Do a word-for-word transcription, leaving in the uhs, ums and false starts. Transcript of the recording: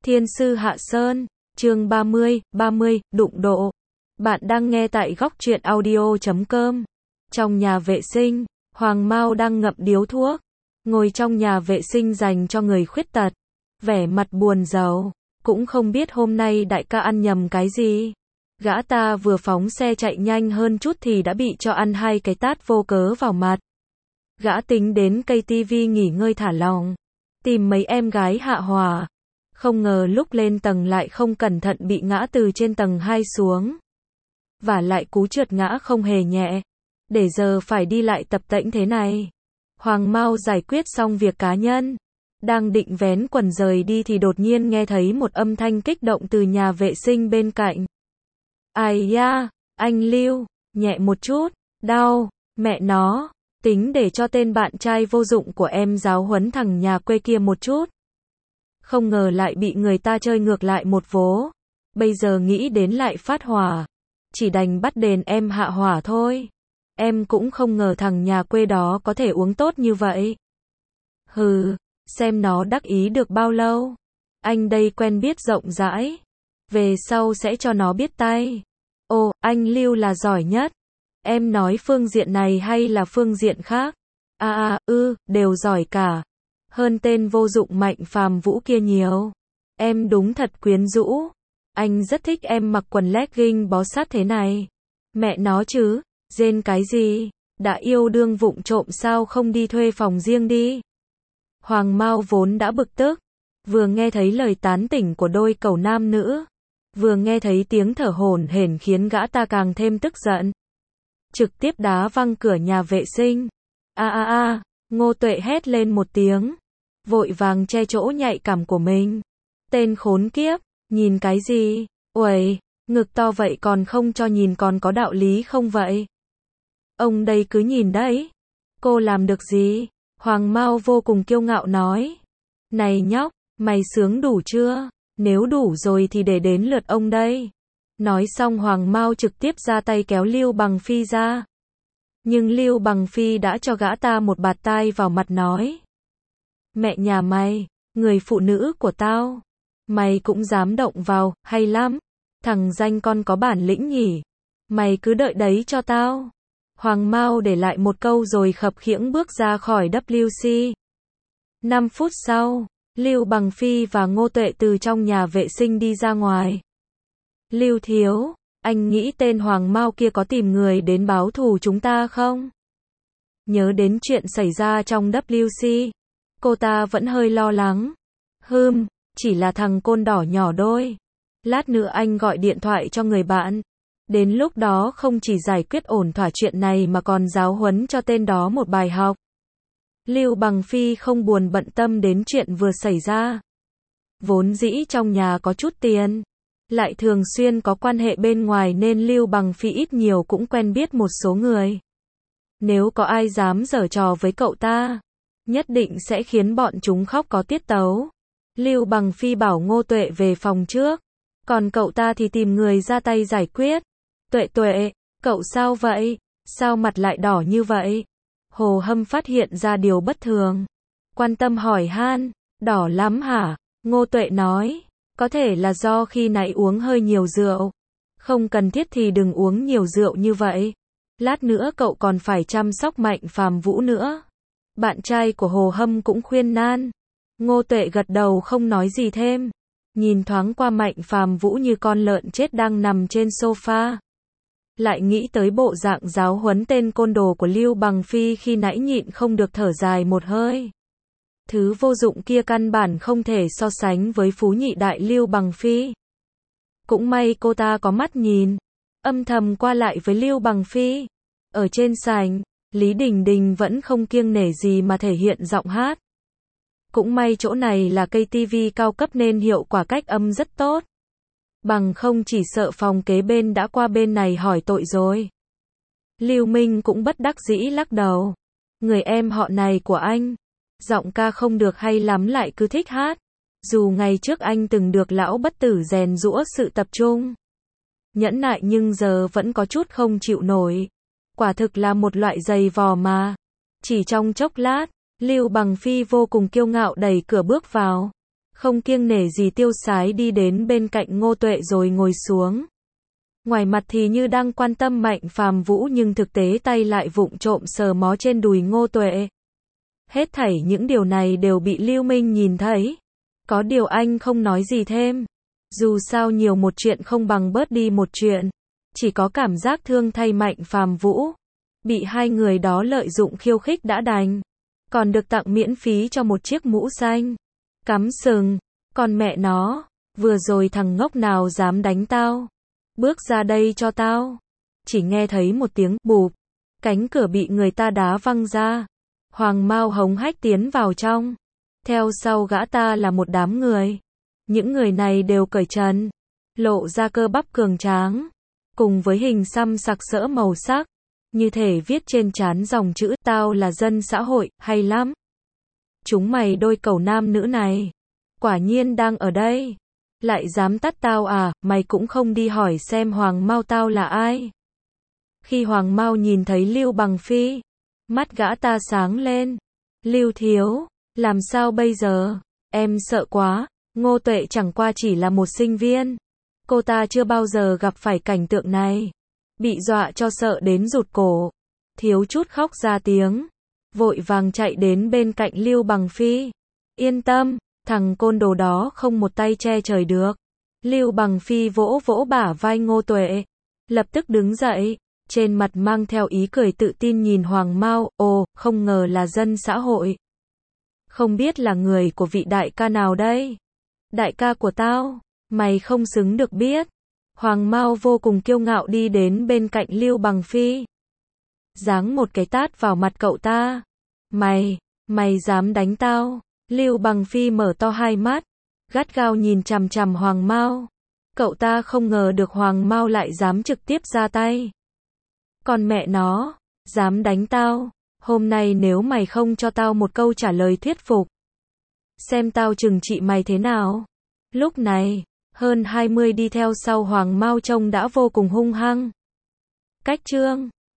Thiên sư Hạ Sơn, chương ba mươi, ba mươi, đụng độ. Bạn đang nghe tại góc truyện audio chấm com. Trong nhà vệ sinh, Hoàng Mao đang ngậm điếu thuốc, ngồi trong nhà vệ sinh dành cho người khuyết tật, vẻ mặt buồn rầu, cũng không biết hôm nay đại ca ăn nhầm cái gì. Gã ta vừa phóng xe chạy nhanh hơn chút thì đã bị cho ăn hai cái tát vô cớ vào mặt. Gã tính đến cây tivi nghỉ ngơi thả lỏng, tìm mấy em gái hạ hỏa. Không ngờ lúc lên tầng lại không cẩn thận bị ngã từ trên tầng hai xuống. Và lại cú trượt ngã không hề nhẹ. Để giờ phải đi lại tập tễnh thế này. Hoàng Mao giải quyết xong việc cá nhân. Đang định vén quần rời đi thì đột nhiên nghe thấy một âm thanh kích động từ nhà vệ sinh bên cạnh. Ai da, anh Lưu, nhẹ một chút, đau, mẹ nó, tính để cho tên bạn trai vô dụng của em giáo huấn thằng nhà quê kia một chút. Không ngờ lại bị người ta chơi ngược lại một vố. Bây giờ nghĩ đến lại phát hỏa. Chỉ đành bắt đền em hạ hỏa thôi. Em cũng không ngờ thằng nhà quê đó có thể uống tốt như vậy. Hừ, xem nó đắc ý được bao lâu. Anh đây quen biết rộng rãi. Về sau sẽ cho nó biết tay. Ồ, anh Lưu là giỏi nhất. Em nói phương diện này hay là phương diện khác? À à, ư, đều giỏi cả. Hơn tên vô dụng Mạnh Phàm Vũ kia nhiều. Em đúng thật quyến rũ. Anh rất thích em mặc quần legging bó sát thế này. Mẹ nó chứ, rên cái gì? Đã yêu đương vụng trộm sao không đi thuê phòng riêng đi? Hoàng Mao vốn đã bực tức. Vừa nghe thấy lời tán tỉnh của đôi cẩu nam nữ. Vừa nghe thấy tiếng thở hổn hển khiến gã ta càng thêm tức giận. Trực tiếp đá văng cửa nhà vệ sinh. A a a, Ngô Tuệ hét lên một tiếng. Vội vàng che chỗ nhạy cảm của mình. Tên khốn kiếp, nhìn cái gì? Uầy, ngực to vậy còn không cho nhìn còn có đạo lý không vậy? Ông đây cứ nhìn đấy. Cô làm được gì? Hoàng Mao vô cùng kiêu ngạo nói. Này nhóc, mày sướng đủ chưa? Nếu đủ rồi thì để đến lượt ông đây. Nói xong Hoàng Mao trực tiếp ra tay kéo Lưu Bằng Phi ra. Nhưng Lưu Bằng Phi đã cho gã ta một bạt tai vào mặt nói. Mẹ nhà mày, người phụ nữ của tao. Mày cũng dám động vào, hay lắm. Thằng danh con có bản lĩnh nhỉ. Mày cứ đợi đấy cho tao. Hoàng Mao để lại một câu rồi khập khiễng bước ra khỏi W C. năm phút sau, Lưu Bằng Phi và Ngô Tuệ từ trong nhà vệ sinh đi ra ngoài. Lưu thiếu, anh nghĩ tên Hoàng Mao kia có tìm người đến báo thù chúng ta không? Nhớ đến chuyện xảy ra trong W C. Cô ta vẫn hơi lo lắng. Hừm, chỉ là thằng côn đỏ nhỏ đôi. Lát nữa anh gọi điện thoại cho người bạn. Đến lúc đó không chỉ giải quyết ổn thỏa chuyện này mà còn giáo huấn cho tên đó một bài học. Lưu Bằng Phi không buồn bận tâm đến chuyện vừa xảy ra. Vốn dĩ trong nhà có chút tiền. Lại thường xuyên có quan hệ bên ngoài nên Lưu Bằng Phi ít nhiều cũng quen biết một số người. Nếu có ai dám giở trò với cậu ta, nhất định sẽ khiến bọn chúng khóc có tiết tấu. Lưu Bằng Phi bảo Ngô Tuệ về phòng trước. Còn cậu ta thì tìm người ra tay giải quyết. Tuệ Tuệ, cậu sao vậy? Sao mặt lại đỏ như vậy? Hồ Hâm phát hiện ra điều bất thường. Quan tâm hỏi han. Đỏ lắm hả? Ngô Tuệ nói. Có thể là do khi nãy uống hơi nhiều rượu. Không cần thiết thì đừng uống nhiều rượu như vậy. Lát nữa cậu còn phải chăm sóc Mạnh Phàm Vũ nữa. Bạn trai của Hồ Hâm cũng khuyên nan. Ngô Tuệ gật đầu không nói gì thêm. Nhìn thoáng qua Mạnh Phàm Vũ như con lợn chết đang nằm trên sofa. Lại nghĩ tới bộ dạng giáo huấn tên côn đồ của Lưu Bằng Phi khi nãy nhịn không được thở dài một hơi. Thứ vô dụng kia căn bản không thể so sánh với phú nhị đại Lưu Bằng Phi. Cũng may cô ta có mắt nhìn. Âm thầm qua lại với Lưu Bằng Phi. Ở trên sảnh, Lý Đình Đình vẫn không kiêng nể gì mà thể hiện giọng hát. Cũng may chỗ này là cây tivi cao cấp nên hiệu quả cách âm rất tốt. Bằng không chỉ sợ phòng kế bên đã qua bên này hỏi tội rồi. Lưu Minh cũng bất đắc dĩ lắc đầu. Người em họ này của anh, giọng ca không được hay lắm lại cứ thích hát. Dù ngày trước anh từng được lão bất tử rèn giũa sự tập trung. Nhẫn nại nhưng giờ vẫn có chút không chịu nổi. Quả thực là một loại giày vò mà. Chỉ trong chốc lát, Lưu Bằng Phi vô cùng kiêu ngạo đẩy cửa bước vào. không kiêng nể gì tiêu sái đi đến bên cạnh Ngô Tuệ rồi ngồi xuống. Ngoài mặt thì như đang quan tâm Mạnh Phàm Vũ nhưng thực tế tay lại vụng trộm sờ mó trên đùi Ngô Tuệ. Hết thảy những điều này đều bị Lưu Minh nhìn thấy. Có điều anh không nói gì thêm. Dù sao nhiều một chuyện không bằng bớt đi một chuyện. Chỉ có cảm giác thương thay Mạnh Phàm Vũ. Bị hai người đó lợi dụng khiêu khích đã đành. Còn được tặng miễn phí cho một chiếc mũ xanh. Cắm sừng. Còn mẹ nó, vừa rồi thằng ngốc nào dám đánh tao. Bước ra đây cho tao. Chỉ nghe thấy một tiếng bụp. Cánh cửa bị người ta đá văng ra. Hoàng Mao hống hách tiến vào trong. Theo sau gã ta là một đám người. Những người này đều cởi trần. Lộ ra cơ bắp cường tráng. Cùng với hình xăm sặc sỡ màu sắc. Như thể viết trên trán dòng chữ tao là dân xã hội, hay lắm. Chúng mày đôi cẩu nam nữ này. Quả nhiên đang ở đây. Lại dám tắt tao à, mày cũng không đi hỏi xem Hoàng Mao tao là ai. Khi Hoàng Mao nhìn thấy Lưu Bằng Phi, mắt gã ta sáng lên. Lưu thiếu, làm sao bây giờ? Em sợ quá. Ngô Tuệ chẳng qua chỉ là một sinh viên. Cô ta chưa bao giờ gặp phải cảnh tượng này. Bị dọa cho sợ đến rụt cổ. Thiếu chút khóc ra tiếng. Vội vàng chạy đến bên cạnh Lưu Bằng Phi. Yên tâm, thằng côn đồ đó không một tay che trời được. Lưu Bằng Phi vỗ vỗ bả vai Ngô Tuệ. Lập tức đứng dậy. Trên mặt mang theo ý cười tự tin nhìn Hoàng Mao. Ồ, không ngờ là dân xã hội. Không biết là người của vị đại ca nào đây? Đại ca của tao, mày không xứng được biết. Hoàng Mao vô cùng kiêu ngạo đi đến bên cạnh Lưu Bằng Phi. Giáng một cái tát vào mặt cậu ta. Mày, mày dám đánh tao? Lưu Bằng Phi mở to hai mắt, gắt gao nhìn chằm chằm Hoàng Mao. Cậu ta không ngờ được Hoàng Mao lại dám trực tiếp ra tay. Còn mẹ nó, dám đánh tao, hôm nay nếu mày không cho tao một câu trả lời thuyết phục, xem tao trừng trị mày thế nào. Lúc này, hơn hai mươi đi theo sau Hoàng Mao trông đã vô cùng hung hăng. Cách chương